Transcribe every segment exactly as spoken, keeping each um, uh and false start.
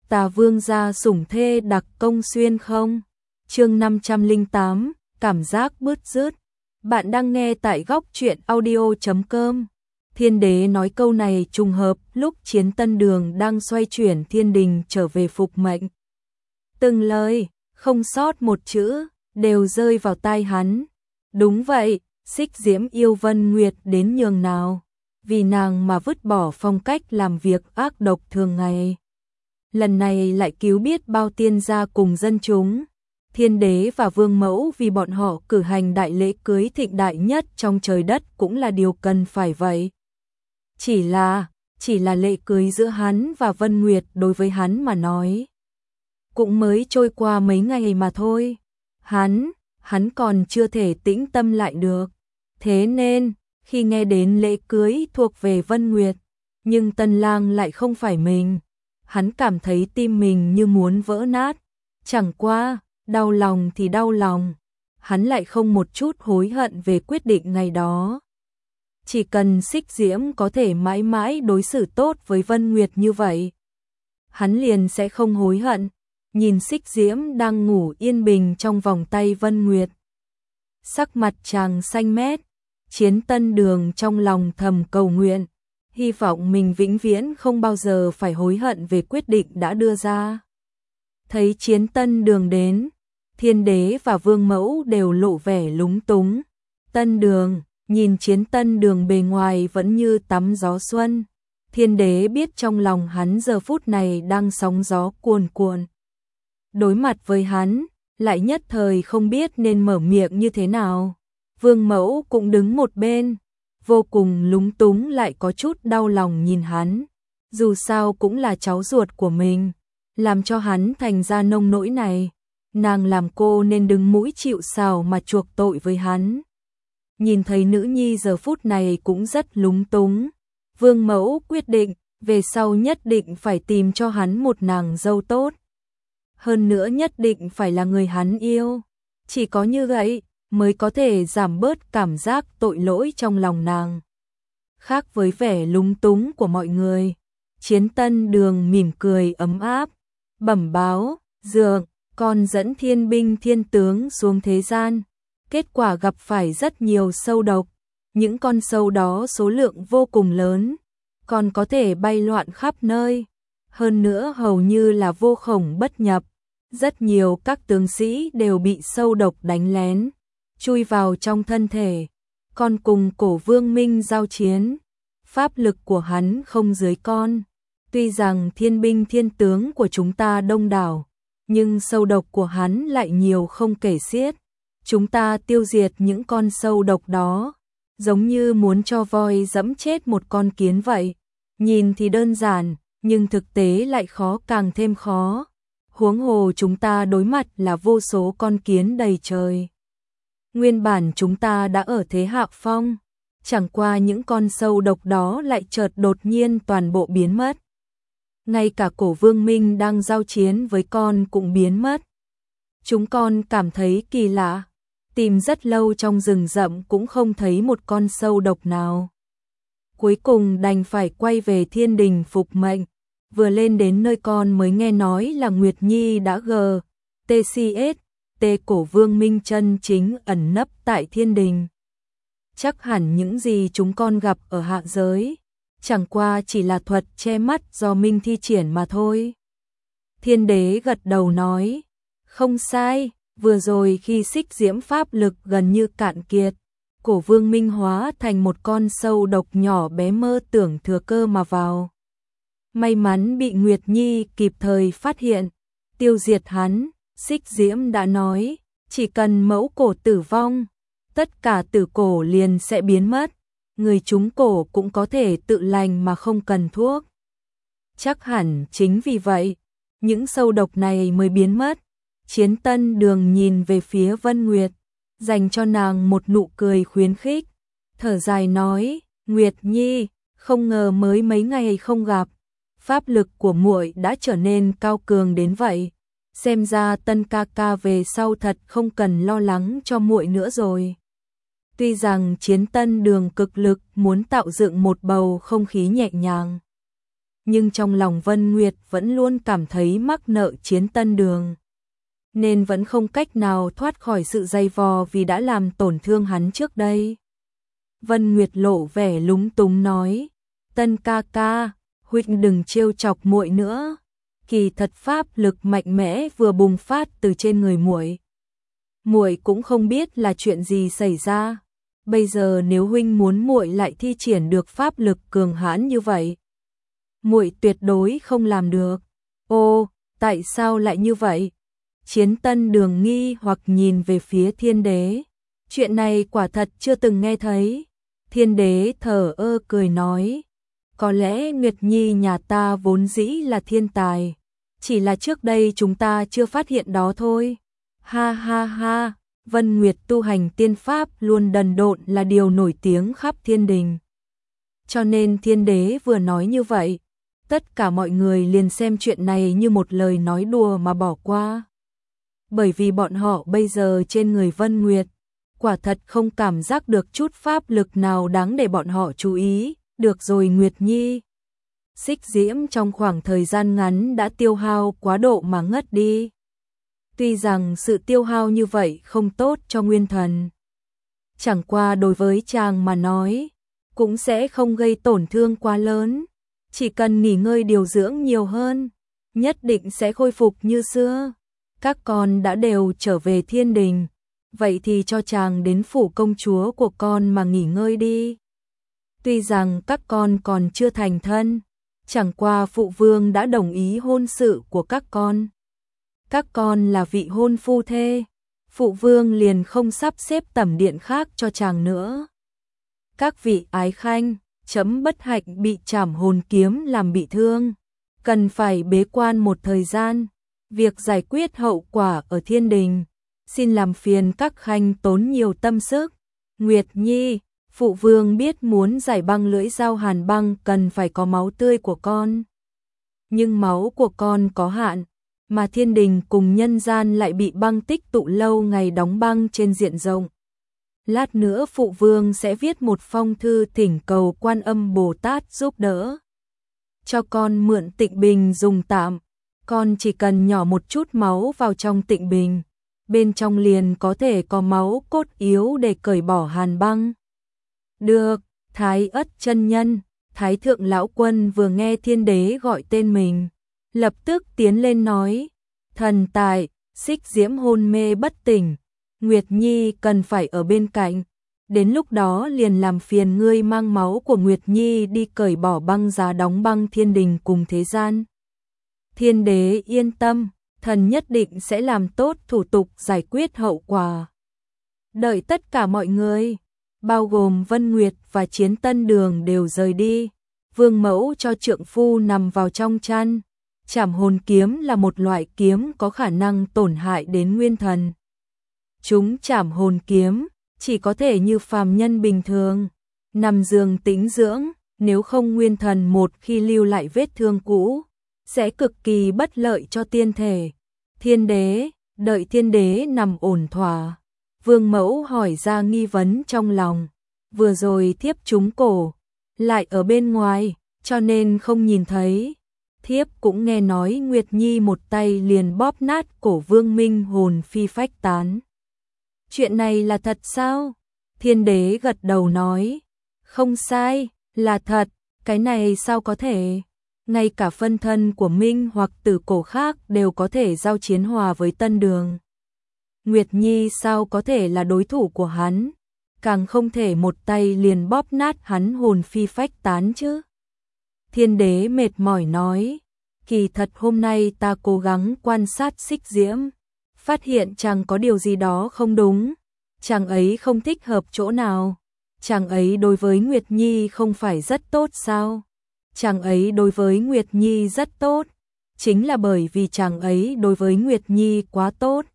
Tà vương gia sủng thê đặc công xuyên không? Chương năm trăm lẻ tám, cảm giác bứt rứt. Bạn đang nghe tại góc truyện audio chấm com. Thiên đế nói câu này trùng hợp lúc Chiến Tân Đường đang xoay chuyển thiên đình trở về phục mệnh. Từng lời, không sót một chữ, đều rơi vào tai hắn. Đúng vậy, Xích Diễm yêu Vân Nguyệt đến nhường nào, vì nàng mà vứt bỏ phong cách làm việc ác độc thường ngày. Lần này lại cứu biết bao tiên gia cùng dân chúng. Thiên đế và vương mẫu vì bọn họ cử hành đại lễ cưới thịnh đại nhất trong trời đất cũng là điều cần phải vậy. Chỉ là, chỉ là lễ cưới giữa hắn và Vân Nguyệt đối với hắn mà nói. Cũng mới trôi qua mấy ngày mà thôi. Hắn, hắn còn chưa thể tĩnh tâm lại được. Thế nên, khi nghe đến lễ cưới thuộc về Vân Nguyệt, nhưng tân lang lại không phải mình. Hắn cảm thấy tim mình như muốn vỡ nát. Chẳng qua, đau lòng thì đau lòng. Hắn lại không một chút hối hận về quyết định ngày đó. Chỉ cần Xích Diễm có thể mãi mãi đối xử tốt với Vân Nguyệt như vậy, hắn liền sẽ không hối hận. Nhìn Xích Diễm đang ngủ yên bình trong vòng tay Vân Nguyệt, sắc mặt chàng xanh mét. Chiến Tân Đường trong lòng thầm cầu nguyện, hy vọng mình vĩnh viễn không bao giờ phải hối hận về quyết định đã đưa ra. Thấy Chiến Tân Đường đến, Thiên đế và Vương mẫu đều lộ vẻ lúng túng. Tân Đường, nhìn Chiến Tân Đường bề ngoài vẫn như tắm gió xuân. Thiên đế biết trong lòng hắn giờ phút này đang sóng gió cuồn cuộn. Đối mặt với hắn, lại nhất thời không biết nên mở miệng như thế nào. Vương mẫu cũng đứng một bên, vô cùng lúng túng lại có chút đau lòng nhìn hắn. Dù sao cũng là cháu ruột của mình, làm cho hắn thành ra nông nỗi này. Nàng làm cô nên đứng mũi chịu sào mà chuộc tội với hắn. Nhìn thấy nữ nhi giờ phút này cũng rất lúng túng. Vương mẫu quyết định, về sau nhất định phải tìm cho hắn một nàng dâu tốt. Hơn nữa nhất định phải là người hắn yêu. Chỉ có như vậy mới có thể giảm bớt cảm giác tội lỗi trong lòng nàng. Khác với vẻ lúng túng của mọi người, Chiến Tân Đường mỉm cười ấm áp, bẩm báo, dượng, con dẫn thiên binh thiên tướng xuống thế gian. Kết quả gặp phải rất nhiều sâu độc, những con sâu đó số lượng vô cùng lớn, còn có thể bay loạn khắp nơi. Hơn nữa hầu như là vô khổng bất nhập, rất nhiều các tướng sĩ đều bị sâu độc đánh lén, chui vào trong thân thể. Con cùng Cổ Vương Minh giao chiến, pháp lực của hắn không dưới con. Tuy rằng thiên binh thiên tướng của chúng ta đông đảo, nhưng sâu độc của hắn lại nhiều không kể xiết. Chúng ta tiêu diệt những con sâu độc đó, giống như muốn cho voi dẫm chết một con kiến vậy. Nhìn thì đơn giản, nhưng thực tế lại khó càng thêm khó. Huống hồ chúng ta đối mặt là vô số con kiến đầy trời. Nguyên bản chúng ta đã ở thế hạ phong, chẳng qua những con sâu độc đó lại chợt đột nhiên toàn bộ biến mất. Ngay cả Cổ Vương Minh đang giao chiến với con cũng biến mất. Chúng con cảm thấy kỳ lạ, tìm rất lâu trong rừng rậm cũng không thấy một con sâu độc nào. Cuối cùng đành phải quay về thiên đình phục mệnh. Vừa lên đến nơi con mới nghe nói là Nguyệt Nhi đã gờ, tê xê ét, tê Cổ Vương Minh chân chính ẩn nấp tại thiên đình. Chắc hẳn những gì chúng con gặp ở hạ giới, chẳng qua chỉ là thuật che mắt do Minh thi triển mà thôi. Thiên đế gật đầu nói, không sai, vừa rồi khi Xích Diễm pháp lực gần như cạn kiệt, Cổ Vương Minh hóa thành một con sâu độc nhỏ bé mơ tưởng thừa cơ mà vào. May mắn bị Nguyệt Nhi kịp thời phát hiện, tiêu diệt hắn. Xích Diễm đã nói, chỉ cần mẫu cổ tử vong, tất cả tử cổ liền sẽ biến mất. Người trúng cổ cũng có thể tự lành mà không cần thuốc. Chắc hẳn chính vì vậy, những sâu độc này mới biến mất. Chiến Tân Đường nhìn về phía Vân Nguyệt, dành cho nàng một nụ cười khuyến khích, thở dài nói, Nguyệt Nhi, không ngờ mới mấy ngày không gặp, pháp lực của muội đã trở nên cao cường đến vậy. Xem ra Tân ca ca về sau thật không cần lo lắng cho muội nữa rồi. Tuy rằng Chiến Tân Đường cực lực muốn tạo dựng một bầu không khí nhẹ nhàng, nhưng trong lòng Vân Nguyệt vẫn luôn cảm thấy mắc nợ Chiến Tân Đường, nên vẫn không cách nào thoát khỏi sự dày vò vì đã làm tổn thương hắn trước đây. Vân Nguyệt lộ vẻ lúng túng nói, Tân ca ca, huynh đừng trêu chọc muội nữa. Kỳ thật pháp lực mạnh mẽ vừa bùng phát từ trên người muội. Muội cũng không biết là chuyện gì xảy ra. Bây giờ nếu huynh muốn muội lại thi triển được pháp lực cường hãn như vậy, muội tuyệt đối không làm được. Ô, tại sao lại như vậy? Chiến Tân Đường nghi hoặc nhìn về phía Thiên Đế. Chuyện này quả thật chưa từng nghe thấy. Thiên Đế thở ơ cười nói, có lẽ Nguyệt Nhi nhà ta vốn dĩ là thiên tài, chỉ là trước đây chúng ta chưa phát hiện đó thôi. Ha ha ha, Vân Nguyệt tu hành tiên pháp luôn đần độn là điều nổi tiếng khắp thiên đình. Cho nên Thiên Đế vừa nói như vậy, tất cả mọi người liền xem chuyện này như một lời nói đùa mà bỏ qua. Bởi vì bọn họ bây giờ trên người Vân Nguyệt, quả thật không cảm giác được chút pháp lực nào đáng để bọn họ chú ý. Được rồi Nguyệt Nhi. Xích Diễm trong khoảng thời gian ngắn đã tiêu hao quá độ mà ngất đi. Tuy rằng sự tiêu hao như vậy không tốt cho nguyên thần, chẳng qua đối với chàng mà nói, cũng sẽ không gây tổn thương quá lớn. Chỉ cần nghỉ ngơi điều dưỡng nhiều hơn, nhất định sẽ khôi phục như xưa. Các con đã đều trở về thiên đình, vậy thì cho chàng đến phủ công chúa của con mà nghỉ ngơi đi. Tuy rằng các con còn chưa thành thân, chẳng qua phụ vương đã đồng ý hôn sự của các con. Các con là vị hôn phu thê, phụ vương liền không sắp xếp tẩm điện khác cho chàng nữa. Các vị ái khanh, chấm bất hạnh bị trảm hồn kiếm làm bị thương, cần phải bế quan một thời gian. Việc giải quyết hậu quả ở thiên đình, xin làm phiền các khanh tốn nhiều tâm sức. Nguyệt Nhi, phụ vương biết muốn giải băng lưỡi dao hàn băng cần phải có máu tươi của con. Nhưng máu của con có hạn, mà thiên đình cùng nhân gian lại bị băng tích tụ lâu ngày đóng băng trên diện rộng. Lát nữa phụ vương sẽ viết một phong thư thỉnh cầu Quan Âm Bồ Tát giúp đỡ. Cho con mượn tịnh bình dùng tạm, con chỉ cần nhỏ một chút máu vào trong tịnh bình, bên trong liền có thể có máu cốt yếu để cởi bỏ hàn băng. Được, Thái Ất chân nhân, Thái Thượng Lão Quân vừa nghe Thiên Đế gọi tên mình, lập tức tiến lên nói, thần tại, Xích Diễm hôn mê bất tỉnh, Nguyệt Nhi cần phải ở bên cạnh, đến lúc đó liền làm phiền ngươi mang máu của Nguyệt Nhi đi cởi bỏ băng giá đóng băng thiên đình cùng thế gian. Thiên Đế yên tâm, thần nhất định sẽ làm tốt thủ tục giải quyết hậu quả. Đợi tất cả mọi người, bao gồm Vân Nguyệt và Chiến Tân Đường đều rời đi, Vương Mẫu cho trượng phu nằm vào trong chăn. Trảm hồn kiếm là một loại kiếm có khả năng tổn hại đến nguyên thần. Chúng trảm hồn kiếm chỉ có thể như phàm nhân bình thường, nằm giường tĩnh dưỡng, nếu không nguyên thần một khi lưu lại vết thương cũ, sẽ cực kỳ bất lợi cho tiên thể. Thiên Đế, đợi Thiên Đế nằm ổn thỏa, Vương Mẫu hỏi ra nghi vấn trong lòng, vừa rồi thiếp trúng cổ, lại ở bên ngoài, cho nên không nhìn thấy. Thiếp cũng nghe nói Nguyệt Nhi một tay liền bóp nát cổ Vương Minh hồn phi phách tán. Chuyện này là thật sao? Thiên Đế gật đầu nói, không sai, là thật, cái này sao có thể? Ngay cả phân thân của Minh hoặc tử cổ khác đều có thể giao chiến hòa với Tân Đường. Nguyệt Nhi sao có thể là đối thủ của hắn? Càng không thể một tay liền bóp nát hắn hồn phi phách tán chứ. Thiên Đế mệt mỏi nói, kỳ thật hôm nay ta cố gắng quan sát Xích Diễm, phát hiện chàng có điều gì đó không đúng, chàng ấy không thích hợp chỗ nào, chàng ấy đối với Nguyệt Nhi không phải rất tốt sao? Chàng ấy đối với Nguyệt Nhi rất tốt, chính là bởi vì chàng ấy đối với Nguyệt Nhi quá tốt,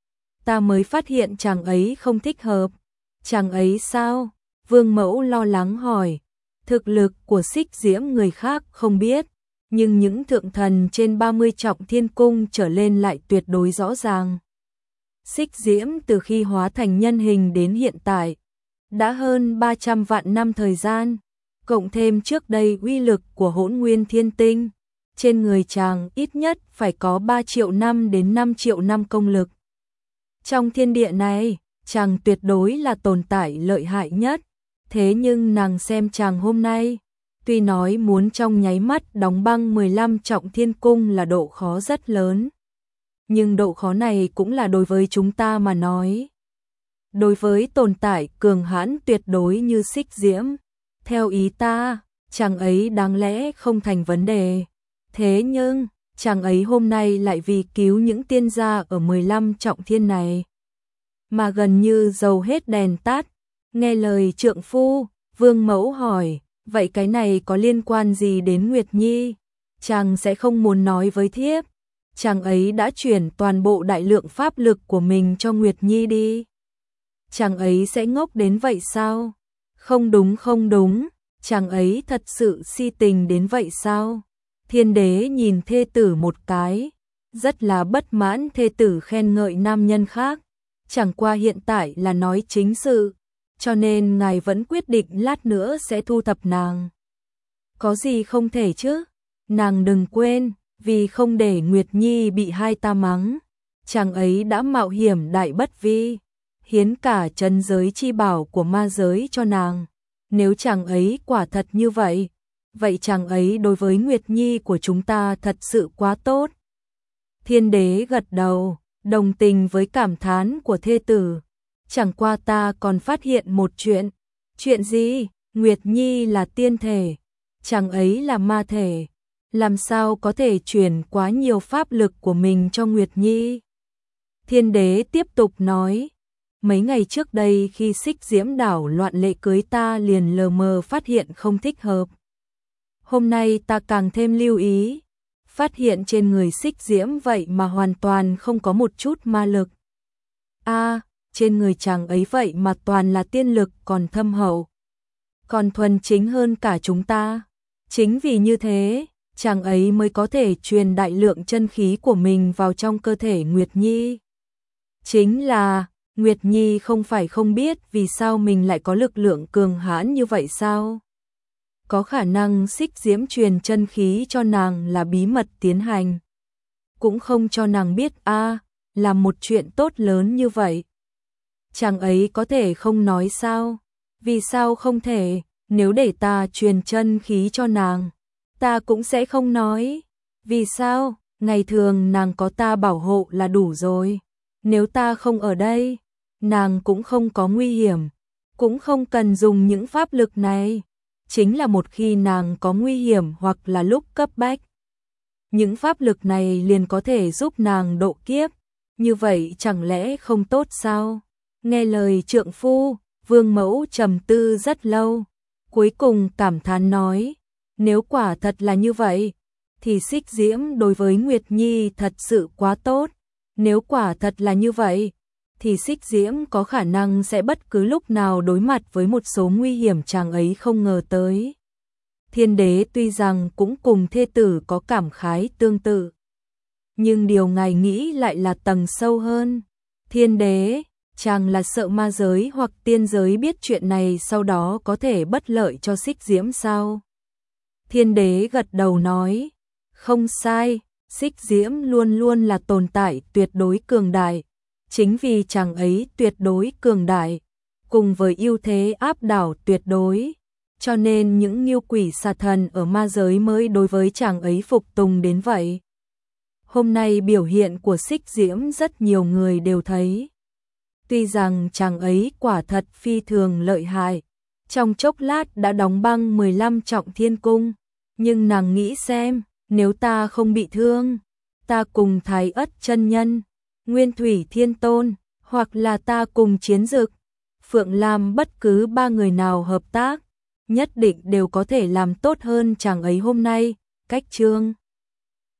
ta mới phát hiện chàng ấy không thích hợp. Chàng ấy sao? Vương Mẫu lo lắng hỏi. Thực lực của Xích Diễm người khác không biết, nhưng những thượng thần trên ba mươi trọng thiên cung trở lên lại tuyệt đối rõ ràng. Xích Diễm từ khi hóa thành nhân hình đến hiện tại, đã hơn ba trăm vạn năm thời gian, cộng thêm trước đây uy lực của Hỗn Nguyên Thiên Tinh, trên người chàng ít nhất phải có ba triệu năm đến năm triệu năm công lực. Trong thiên địa này, chàng tuyệt đối là tồn tại lợi hại nhất, thế nhưng nàng xem chàng hôm nay, tuy nói muốn trong nháy mắt đóng băng mười lăm trọng thiên cung là độ khó rất lớn, nhưng độ khó này cũng là đối với chúng ta mà nói. Đối với tồn tại cường hãn tuyệt đối như Xích Diễm, theo ý ta, chàng ấy đáng lẽ không thành vấn đề. Thế nhưng, chàng ấy hôm nay lại vì cứu những tiên gia ở mười lăm trọng thiên này, mà gần như dầu hết đèn tắt. Nghe lời trượng phu, Vương Mẫu hỏi, vậy cái này có liên quan gì đến Nguyệt Nhi? Chàng sẽ không muốn nói với thiếp. Chàng ấy đã chuyển toàn bộ đại lượng pháp lực của mình cho Nguyệt Nhi đi. Chàng ấy sẽ ngốc đến vậy sao? Không đúng không đúng, chàng ấy thật sự si tình đến vậy sao? Thiên đế nhìn thê tử một cái, rất là bất mãn thê tử khen ngợi nam nhân khác. Chẳng qua hiện tại là nói chính sự, cho nên ngài vẫn quyết định lát nữa sẽ thu thập nàng. Có gì không thể chứ? Nàng đừng quên, vì không để Nguyệt Nhi bị hai ta mắng, chàng ấy đã mạo hiểm đại bất vi, hiến cả trấn giới chi bảo của ma giới cho nàng. Nếu chàng ấy quả thật như vậy, vậy chàng ấy đối với Nguyệt Nhi của chúng ta thật sự quá tốt. Thiên đế gật đầu, đồng tình với cảm thán của thê tử. Chẳng qua ta còn phát hiện một chuyện. Chuyện gì? Nguyệt Nhi là tiên thể, chàng ấy là ma thể, làm sao có thể truyền quá nhiều pháp lực của mình cho Nguyệt Nhi? Thiên đế tiếp tục nói, mấy ngày trước đây khi Xích Diễm đảo loạn lệ cưới ta liền lờ mờ phát hiện không thích hợp. Hôm nay ta càng thêm lưu ý, phát hiện trên người Xích Diễm vậy mà hoàn toàn không có một chút ma lực. A, trên người chàng ấy vậy mà toàn là tiên lực còn thâm hậu, còn thuần chính hơn cả chúng ta. Chính vì như thế, chàng ấy mới có thể truyền đại lượng chân khí của mình vào trong cơ thể Nguyệt Nhi. Chính là, Nguyệt Nhi không phải không biết vì sao mình lại có lực lượng cường hãn như vậy sao? Có khả năng Xích Diễm truyền chân khí cho nàng là bí mật tiến hành, cũng không cho nàng biết a, à, là một chuyện tốt lớn như vậy. Chàng ấy có thể không nói sao? Vì sao không thể? Nếu để ta truyền chân khí cho nàng, ta cũng sẽ không nói. Vì sao? Ngày thường nàng có ta bảo hộ là đủ rồi. Nếu ta không ở đây, nàng cũng không có nguy hiểm, cũng không cần dùng những pháp lực này. Chính là một khi nàng có nguy hiểm hoặc là lúc cấp bách, những pháp lực này liền có thể giúp nàng độ kiếp. Như vậy chẳng lẽ không tốt sao? Nghe lời trượng phu, Vương Mẫu trầm tư rất lâu, cuối cùng cảm thán nói, nếu quả thật là như vậy, thì Xích Diễm đối với Nguyệt Nhi thật sự quá tốt. Nếu quả thật là như vậy, thì Xích Diễm có khả năng sẽ bất cứ lúc nào đối mặt với một số nguy hiểm chàng ấy không ngờ tới. Thiên đế tuy rằng cũng cùng thê tử có cảm khái tương tự, nhưng điều ngài nghĩ lại là tầng sâu hơn. Thiên đế, chàng là sợ ma giới hoặc tiên giới biết chuyện này sau đó có thể bất lợi cho Xích Diễm sao? Thiên đế gật đầu nói, không sai, Xích Diễm luôn luôn là tồn tại tuyệt đối cường đại. Chính vì chàng ấy tuyệt đối cường đại, cùng với ưu thế áp đảo tuyệt đối, cho nên những ngưu quỷ xà thần ở ma giới mới đối với chàng ấy phục tùng đến vậy. Hôm nay biểu hiện của Xích Diễm rất nhiều người đều thấy. Tuy rằng chàng ấy quả thật phi thường lợi hại, trong chốc lát đã đóng băng mười lăm trọng thiên cung, nhưng nàng nghĩ xem, nếu ta không bị thương, ta cùng Thái Ất chân nhân, Nguyên Thủy Thiên Tôn, hoặc là ta cùng Chiến Dực, Phượng Lam bất cứ ba người nào hợp tác, nhất định đều có thể làm tốt hơn chàng ấy hôm nay. Cách chương